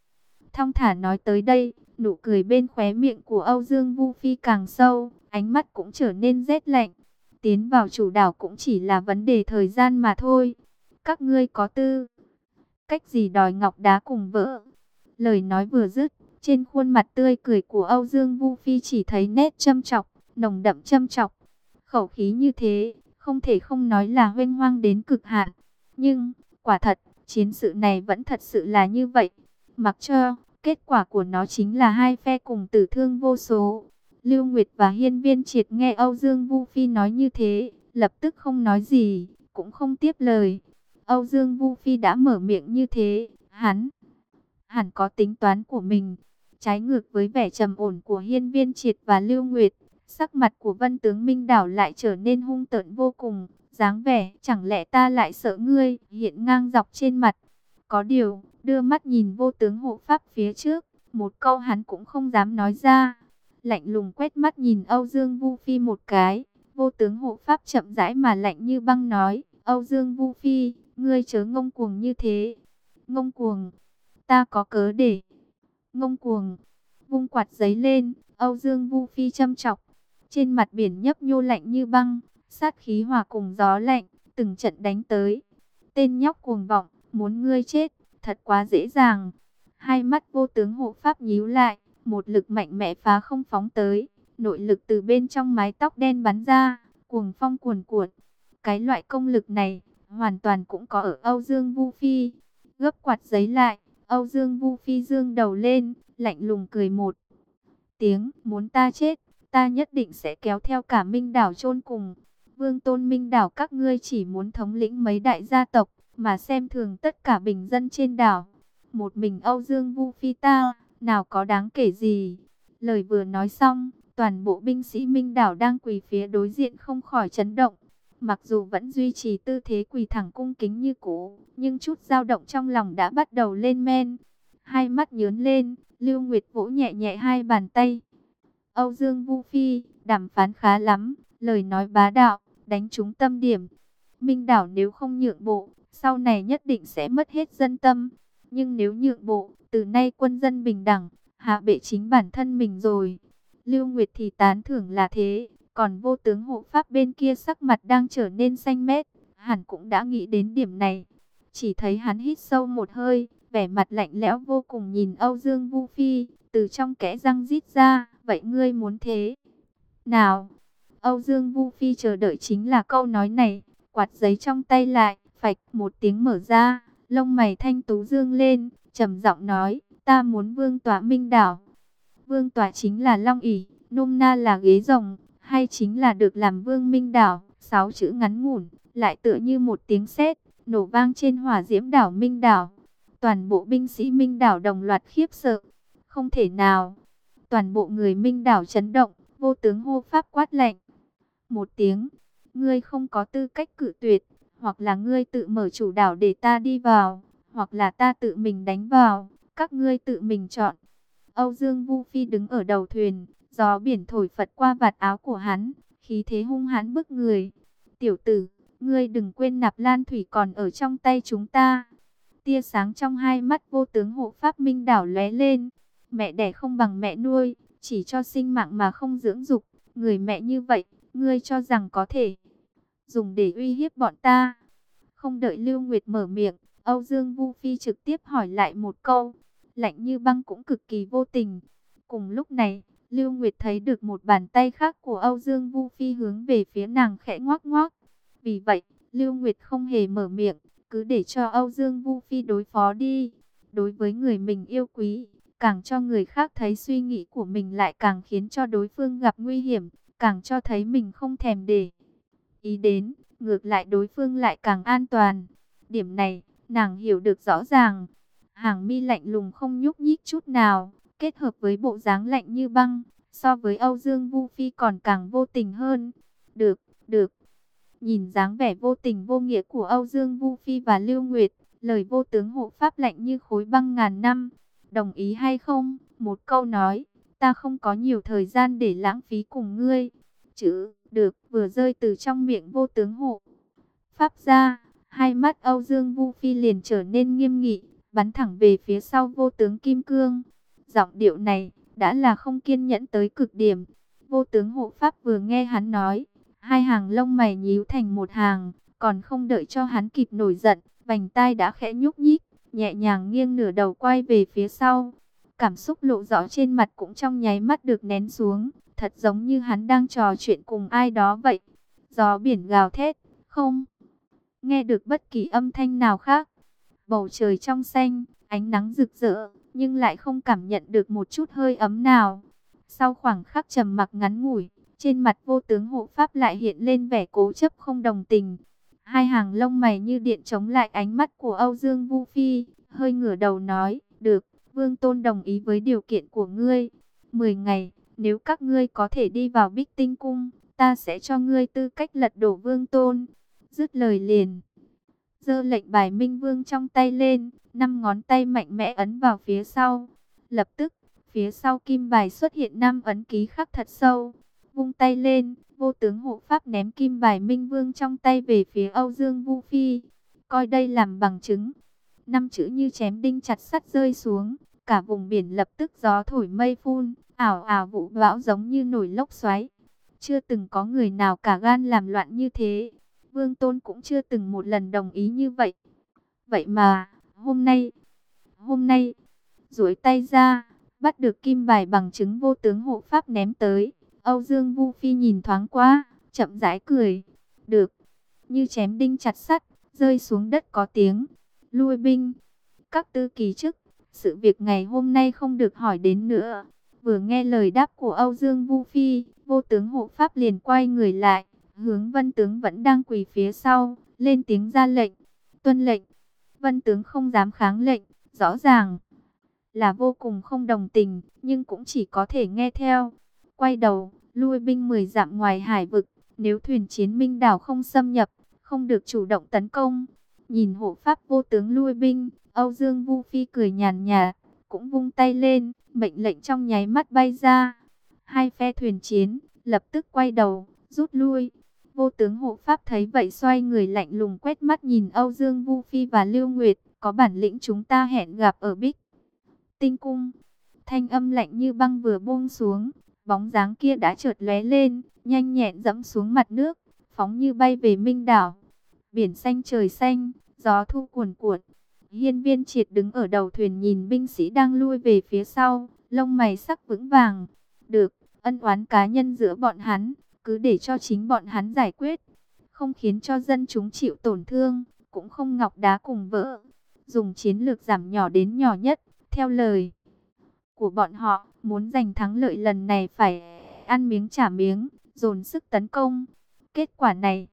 Thong thả nói tới đây, nụ cười bên khóe miệng của Âu Dương Vu Phi càng sâu, ánh mắt cũng trở nên rét lạnh. Tiến vào chủ đảo cũng chỉ là vấn đề thời gian mà thôi. Các ngươi có tư cách gì đòi ngọc đá cùng vỡ? Lời nói vừa dứt, trên khuôn mặt tươi cười của Âu Dương Vu Phi chỉ thấy nét châm chọc, nồng đậm châm chọc. Khẩu khí như thế, không thể không nói là huênh hoang đến cực hạn. Nhưng, quả thật, chiến sự này vẫn thật sự là như vậy. Mặc cho, kết quả của nó chính là hai phe cùng tử thương vô số. Lưu Nguyệt và Hiên Viên Triệt nghe Âu Dương Vu Phi nói như thế, lập tức không nói gì, cũng không tiếp lời. Âu Dương Vu Phi đã mở miệng như thế, hắn hẳn có tính toán của mình. Trái ngược với vẻ trầm ổn của Hiên Viên Triệt và Lưu Nguyệt, sắc mặt của Vân tướng Minh Đảo lại trở nên hung tợn vô cùng. Dáng vẻ, chẳng lẽ ta lại sợ ngươi, hiện ngang dọc trên mặt. Có điều, đưa mắt nhìn vô tướng hộ pháp phía trước, một câu hắn cũng không dám nói ra. Lạnh lùng quét mắt nhìn Âu Dương Vu Phi một cái, vô tướng hộ pháp chậm rãi mà lạnh như băng nói, Âu Dương Vu Phi, ngươi chớ ngông cuồng như thế. Ngông cuồng, ta có cớ để ngông cuồng. Vung quạt giấy lên, Âu Dương Vu Phi châm chọc, trên mặt biển nhấp nhô lạnh như băng, sát khí hòa cùng gió lạnh, từng trận đánh tới. Tên nhóc cuồng vọng, muốn ngươi chết, thật quá dễ dàng. Hai mắt vô tướng hộ pháp nhíu lại, một lực mạnh mẽ phá không phóng tới, nội lực từ bên trong mái tóc đen bắn ra, cuồng phong cuồn cuộn. Cái loại công lực này, hoàn toàn cũng có ở Âu Dương Vu Phi. Gấp quạt giấy lại, Âu Dương Vu Phi dương đầu lên, lạnh lùng cười một tiếng, muốn ta chết, ta nhất định sẽ kéo theo cả Minh đảo chôn cùng. Vương tôn Minh đảo các ngươi chỉ muốn thống lĩnh mấy đại gia tộc, mà xem thường tất cả bình dân trên đảo. Một mình Âu Dương Vu Phi ta, nào có đáng kể gì. Lời vừa nói xong, toàn bộ binh sĩ Minh đảo đang quỳ phía đối diện không khỏi chấn động. Mặc dù vẫn duy trì tư thế quỳ thẳng cung kính như cũ, nhưng chút dao động trong lòng đã bắt đầu lên men. Hai mắt nhướng lên, Lưu Nguyệt vỗ nhẹ nhẹ hai bàn tay. Âu Dương Vu Phi, đàm phán khá lắm, lời nói bá đạo, đánh trúng tâm điểm. Minh đảo nếu không nhượng bộ, sau này nhất định sẽ mất hết dân tâm. Nhưng nếu nhượng bộ, từ nay quân dân bình đẳng, hạ bệ chính bản thân mình rồi. Lưu Nguyệt thì tán thưởng là thế, còn vô tướng hộ pháp bên kia sắc mặt đang trở nên xanh mét, hẳn cũng đã nghĩ đến điểm này. Chỉ thấy hắn hít sâu một hơi, vẻ mặt lạnh lẽo vô cùng nhìn Âu Dương Vu Phi, từ trong kẽ răng rít ra, vậy ngươi muốn thế nào? Âu Dương Vu Phi chờ đợi chính là câu nói này, quạt giấy trong tay lại, phạch một tiếng mở ra, lông mày thanh tú dương lên, trầm giọng nói, ta muốn vương tọa Minh đảo. Vương tọa chính là long ỷ, nôm na là ghế rồng, hay chính là được làm vương Minh đảo. 6 chữ ngắn ngủn, lại tựa như một tiếng sét, nổ vang trên Hỏa Diễm đảo Minh đảo. Toàn bộ binh sĩ Minh đảo đồng loạt khiếp sợ. Không thể nào. Toàn bộ người Minh đảo chấn động, vô tướng hô pháp quát lạnh. Một tiếng, ngươi không có tư cách cự tuyệt, hoặc là ngươi tự mở chủ đảo để ta đi vào, hoặc là ta tự mình đánh vào, các ngươi tự mình chọn. Âu Dương Vu Phi đứng ở đầu thuyền, gió biển thổi phật qua vạt áo của hắn, khí thế hung hãn bức người. Tiểu tử, ngươi đừng quên nạp lan thủy còn ở trong tay chúng ta. Tia sáng trong hai mắt vô tướng hộ pháp Minh đảo lóe lên. Mẹ đẻ không bằng mẹ nuôi, chỉ cho sinh mạng mà không dưỡng dục. Người mẹ như vậy, ngươi cho rằng có thể dùng để uy hiếp bọn ta? Không đợi Lưu Nguyệt mở miệng, Âu Dương Vu Phi trực tiếp hỏi lại một câu, lạnh như băng cũng cực kỳ vô tình. Cùng lúc này, Lưu Nguyệt thấy được một bàn tay khác của Âu Dương Vu Phi hướng về phía nàng khẽ ngoắc ngoắc. Vì vậy, Lưu Nguyệt không hề mở miệng, cứ để cho Âu Dương Vu Phi đối phó đi. Đối với người mình yêu quý, càng cho người khác thấy suy nghĩ của mình lại càng khiến cho đối phương gặp nguy hiểm, càng cho thấy mình không thèm để ý đến, ngược lại đối phương lại càng an toàn. Điểm này, nàng hiểu được rõ ràng. Hàng mi lạnh lùng không nhúc nhích chút nào, kết hợp với bộ dáng lạnh như băng, so với Âu Dương Vu Phi còn càng vô tình hơn. Được, được. Nhìn dáng vẻ vô tình vô nghĩa của Âu Dương Vu Phi và Lưu Nguyệt, lời vô tướng hộ pháp lạnh như khối băng ngàn năm. Đồng ý hay không? Một câu nói, ta không có nhiều thời gian để lãng phí cùng ngươi. Chữ, được, vừa rơi từ trong miệng Vô Tướng Hộ Pháp ra, hai mắt Âu Dương Vu Phi liền trở nên nghiêm nghị, bắn thẳng về phía sau Vô Tướng Kim Cương. Giọng điệu này đã là không kiên nhẫn tới cực điểm. Vô Tướng Hộ Pháp vừa nghe hắn nói, hai hàng lông mày nhíu thành một hàng, còn không đợi cho hắn kịp nổi giận, vành tai đã khẽ nhúc nhích, nhẹ nhàng nghiêng nửa đầu quay về phía sau. Cảm xúc lộ rõ trên mặt cũng trong nháy mắt được nén xuống, thật giống như hắn đang trò chuyện cùng ai đó vậy. Gió biển gào thét, không nghe được bất kỳ âm thanh nào khác. Bầu trời trong xanh, ánh nắng rực rỡ, nhưng lại không cảm nhận được một chút hơi ấm nào. Sau khoảng khắc trầm mặc ngắn ngủi, trên mặt Vô Tướng Hộ Pháp lại hiện lên vẻ cố chấp không đồng tình. Hai hàng lông mày như điện chống lại ánh mắt của Âu Dương Vu Phi, hơi ngửa đầu nói, được, Vương Tôn đồng ý với điều kiện của ngươi. 10 ngày, nếu các ngươi có thể đi vào Bích Tinh Cung, ta sẽ cho ngươi tư cách lật đổ Vương Tôn. Dứt lời liền giơ lệnh bài Minh Vương trong tay lên, 5 ngón tay mạnh mẽ ấn vào phía sau. Lập tức, phía sau kim bài xuất hiện 5 ấn ký khắc thật sâu. Vung tay lên, Vô Tướng Hộ Pháp ném kim bài Minh Vương trong tay về phía Âu Dương Vu Phi. Coi đây làm bằng chứng. 5 chữ như chém đinh chặt sắt rơi xuống, cả vùng biển lập tức gió thổi mây phun, ảo ảo vụ bão giống như nổi lốc xoáy. Chưa từng có người nào cả gan làm loạn như thế. Vương Tôn cũng chưa từng một lần đồng ý như vậy. Vậy mà, hôm nay, duỗi tay ra, bắt được kim bài bằng chứng Vô Tướng Hộ Pháp ném tới. Âu Dương Vu Phi nhìn thoáng qua, chậm rãi cười. Được, như chém đinh chặt sắt, rơi xuống đất có tiếng. Lui binh, các tư kỳ chức, sự việc ngày hôm nay không được hỏi đến nữa. Vừa nghe lời đáp của Âu Dương Vu Phi, Vô Tướng Hộ Pháp liền quay người lại, hướng Vân Tướng vẫn đang quỳ phía sau, lên tiếng ra lệnh. Tuân lệnh. Vân Tướng không dám kháng lệnh, rõ ràng là vô cùng không đồng tình, nhưng cũng chỉ có thể nghe theo. Quay đầu, lui binh 10 dặm ngoài hải vực, nếu thuyền chiến Minh đảo không xâm nhập, không được chủ động tấn công. Nhìn hộ pháp Vô Tướng lui binh, Âu Dương Vu Phi cười nhàn nhạt, cũng vung tay lên, mệnh lệnh trong nháy mắt bay ra. Hai phe thuyền chiến lập tức quay đầu, rút lui. Vô Tướng hộ pháp thấy vậy xoay người lạnh lùng quét mắt nhìn Âu Dương Vu Phi và Lưu Nguyệt, có bản lĩnh chúng ta hẹn gặp ở Bích Tinh Cung. Thanh âm lạnh như băng vừa buông xuống, bóng dáng kia đã chợt lóe lên, nhanh nhẹn dẫm xuống mặt nước, phóng như bay về Minh đảo. Biển xanh trời xanh, gió thu cuồn cuộn. Hiên Viên Triệt đứng ở đầu thuyền nhìn binh sĩ đang lui về phía sau, lông mày sắc vững vàng. Được, ân oán cá nhân giữa bọn hắn, cứ để cho chính bọn hắn giải quyết, không khiến cho dân chúng chịu tổn thương, cũng không ngọc đá cùng vỡ. Dùng chiến lược giảm nhỏ đến nhỏ nhất, theo lời của bọn họ, muốn giành thắng lợi lần này phải ăn miếng trả miếng, dồn sức tấn công. Kết quả này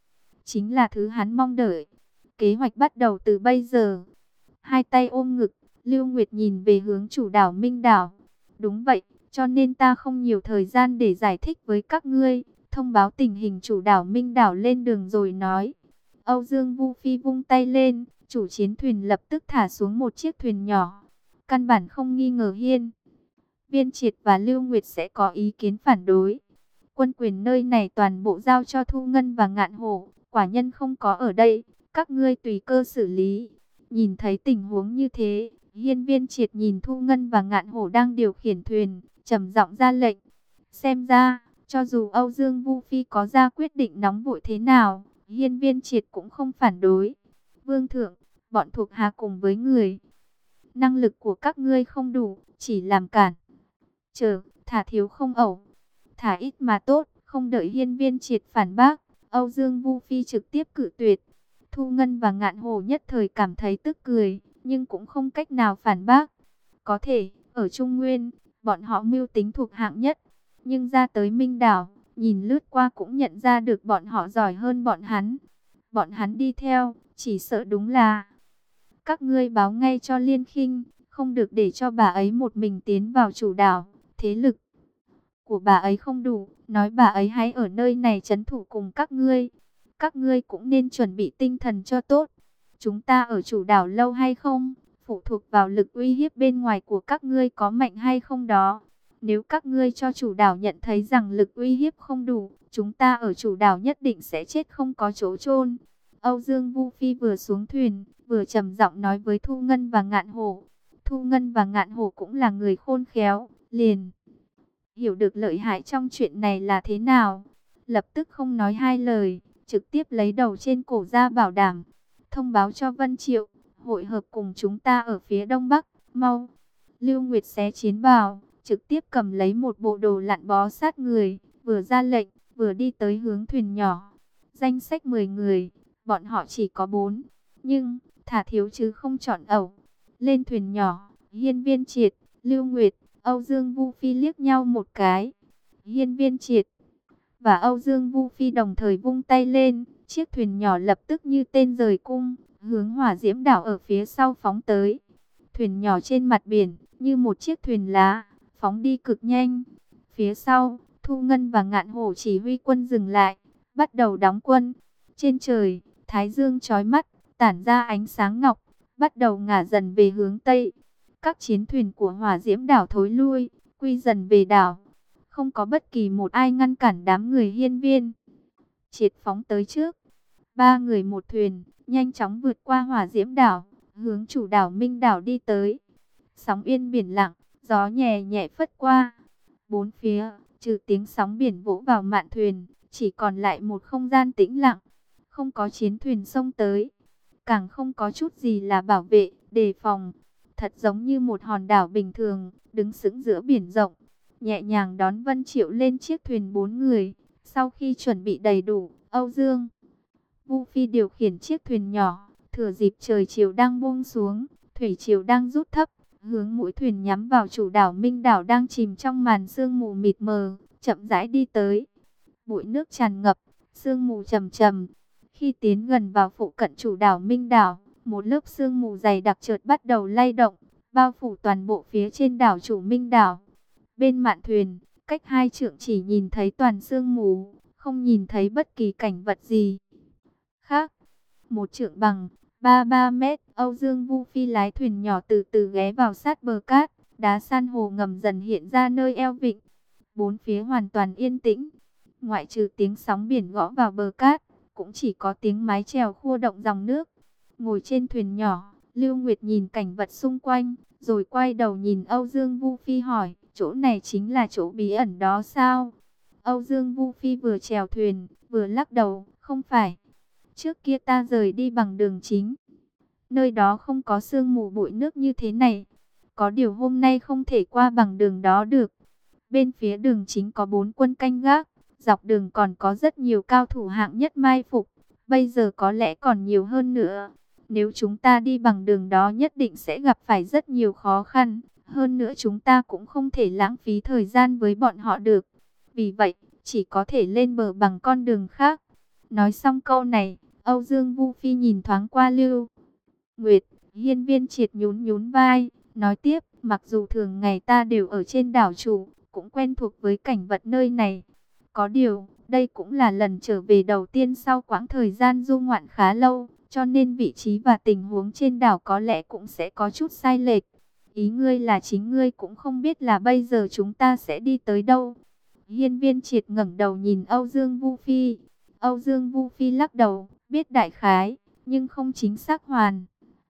chính là thứ hắn mong đợi. Kế hoạch bắt đầu từ bây giờ. Hai tay ôm ngực, Lưu Nguyệt nhìn về hướng chủ đảo Minh đảo. Đúng vậy, cho nên ta không nhiều thời gian để giải thích với các ngươi. Thông báo tình hình chủ đảo Minh đảo lên đường rồi nói. Âu Dương Vu Phi vung tay lên, chủ chiến thuyền lập tức thả xuống một chiếc thuyền nhỏ. Căn bản không nghi ngờ Hiên Viên Triệt và Lưu Nguyệt sẽ có ý kiến phản đối. Quân quyền nơi này toàn bộ giao cho Thu Ngân và Ngạn Hổ, quả nhân không có ở đây, các ngươi tùy cơ xử lý. Nhìn thấy tình huống như thế, Hiên Viên Triệt nhìn Thu Ngân và Ngạn Hổ đang điều khiển thuyền, trầm giọng ra lệnh. Xem ra, cho dù Âu Dương Vu Phi có ra quyết định nóng vội thế nào, Hiên Viên Triệt cũng không phản đối. Vương thượng, bọn thuộc hạ cùng với người, năng lực của các ngươi không đủ, chỉ làm cản trở, thả thiếu không ẩu, thả ít mà tốt. Không đợi Hiên Viên Triệt phản bác, Âu Dương Vu Phi trực tiếp cự tuyệt. Thu Ngân và Ngạn Hổ nhất thời cảm thấy tức cười, nhưng cũng không cách nào phản bác. Có thể, ở Trung Nguyên, bọn họ mưu tính thuộc hạng nhất, nhưng ra tới Minh đảo, nhìn lướt qua cũng nhận ra được bọn họ giỏi hơn bọn hắn. Bọn hắn đi theo, chỉ sợ đúng là các ngươi báo ngay cho Liên Khinh, không được để cho bà ấy một mình tiến vào chủ đảo. Thế lực của bà ấy không đủ, nói bà ấy hãy ở nơi này trấn thủ cùng các ngươi. Các ngươi cũng nên chuẩn bị tinh thần cho tốt. Chúng ta ở chủ đảo lâu hay không, phụ thuộc vào lực uy hiếp bên ngoài của các ngươi có mạnh hay không đó. Nếu các ngươi cho chủ đảo nhận thấy rằng lực uy hiếp không đủ, chúng ta ở chủ đảo nhất định sẽ chết không có chỗ chôn. Âu Dương Vu Phi vừa xuống thuyền, vừa trầm giọng nói với Thu Ngân và Ngạn Hổ. Thu Ngân và Ngạn Hổ cũng là người khôn khéo, liền hiểu được lợi hại trong chuyện này là thế nào. Lập tức không nói hai lời, trực tiếp lấy đầu trên cổ ra bảo đảm. Thông báo cho Vân Triệu, hội hợp cùng chúng ta ở phía đông bắc, mau. Lưu Nguyệt xé chiến bào, trực tiếp cầm lấy một bộ đồ lặn bó sát người, vừa ra lệnh, vừa đi tới hướng thuyền nhỏ. Danh sách 10 người, bọn họ chỉ có 4, nhưng thả thiếu chứ không chọn ẩu. Lên thuyền nhỏ, Hiên Viên Triệt, Lưu Nguyệt, Âu Dương Vu Phi liếc nhau một cái. Hiên Viên Triệt và Âu Dương Vu Phi đồng thời vung tay lên, chiếc thuyền nhỏ lập tức như tên rời cung, hướng Hỏa Diễm đảo ở phía sau phóng tới. Thuyền nhỏ trên mặt biển, như một chiếc thuyền lá, phóng đi cực nhanh. Phía sau, Thu Ngân và Ngạn Hổ chỉ huy quân dừng lại, bắt đầu đóng quân. Trên trời, thái dương chói mắt, tản ra ánh sáng ngọc, bắt đầu ngả dần về hướng Tây. Các chiến thuyền của Hỏa Diễm đảo thối lui, quy dần về đảo. Không có bất kỳ một ai ngăn cản đám người Hiên Viên Triệt phóng tới trước. 3 người một thuyền, nhanh chóng vượt qua Hỏa Diễm đảo, hướng chủ đảo Minh đảo đi tới. Sóng yên biển lặng, gió nhẹ nhẹ phất qua. Bốn phía, trừ tiếng sóng biển vỗ vào mạn thuyền, chỉ còn lại một không gian tĩnh lặng. Không có chiến thuyền xông tới, càng không có chút gì là bảo vệ, đề phòng. Thật giống như một hòn đảo bình thường, đứng sững giữa biển rộng, nhẹ nhàng đón Vân Triệu lên chiếc thuyền 4 người. Sau khi chuẩn bị đầy đủ, Âu Dương Vu Phi điều khiển chiếc thuyền nhỏ, thừa dịp trời chiều đang buông xuống, thủy chiều đang rút thấp, hướng mũi thuyền nhắm vào chủ đảo Minh đảo đang chìm trong màn sương mù mịt mờ, chậm rãi đi tới. Bụi nước tràn ngập, sương mù trầm trầm. Khi tiến gần vào phụ cận chủ đảo Minh đảo, một lớp sương mù dày đặc chợt bắt đầu lay động, bao phủ toàn bộ phía trên đảo chủ Minh đảo. Bên mạn thuyền, cách 2 trượng chỉ nhìn thấy toàn sương mù, không nhìn thấy bất kỳ cảnh vật gì khác. 1 trượng bằng 33 mét, Âu Dương Vu Phi lái thuyền nhỏ từ từ ghé vào sát bờ cát, đá san hô ngầm dần hiện ra nơi eo vịnh. Bốn phía hoàn toàn yên tĩnh, ngoại trừ tiếng sóng biển gõ vào bờ cát, cũng chỉ có tiếng mái chèo khua động dòng nước. Ngồi trên thuyền nhỏ, Lưu Nguyệt nhìn cảnh vật xung quanh, rồi quay đầu nhìn Âu Dương Vu Phi hỏi, chỗ này chính là chỗ bí ẩn đó sao? Âu Dương Vu Phi vừa chèo thuyền, vừa lắc đầu, không phải. Trước kia ta rời đi bằng đường chính. Nơi đó không có sương mù bụi nước như thế này. Có điều hôm nay không thể qua bằng đường đó được. Bên phía đường chính có 4 quân canh gác. Dọc đường còn có rất nhiều cao thủ hạng nhất mai phục. Bây giờ có lẽ còn nhiều hơn nữa. Nếu chúng ta đi bằng đường đó nhất định sẽ gặp phải rất nhiều khó khăn. Hơn nữa chúng ta cũng không thể lãng phí thời gian với bọn họ được. Vì vậy, chỉ có thể lên bờ bằng con đường khác. Nói xong câu này, Âu Dương Vu Phi nhìn thoáng qua Lưu Nguyệt. Hiên Viên Triệt nhún nhún vai, nói tiếp, mặc dù thường ngày ta đều ở trên đảo chủ, cũng quen thuộc với cảnh vật nơi này. Có điều, đây cũng là lần trở về đầu tiên sau quãng thời gian du ngoạn khá lâu, cho nên vị trí và tình huống trên đảo có lẽ cũng sẽ có chút sai lệch. Ý ngươi là chính ngươi cũng không biết là bây giờ chúng ta sẽ đi tới đâu. Hiên Viên Triệt ngẩng đầu nhìn Âu Dương Vu Phi. Âu Dương Vu Phi lắc đầu, biết đại khái, nhưng không chính xác hoàn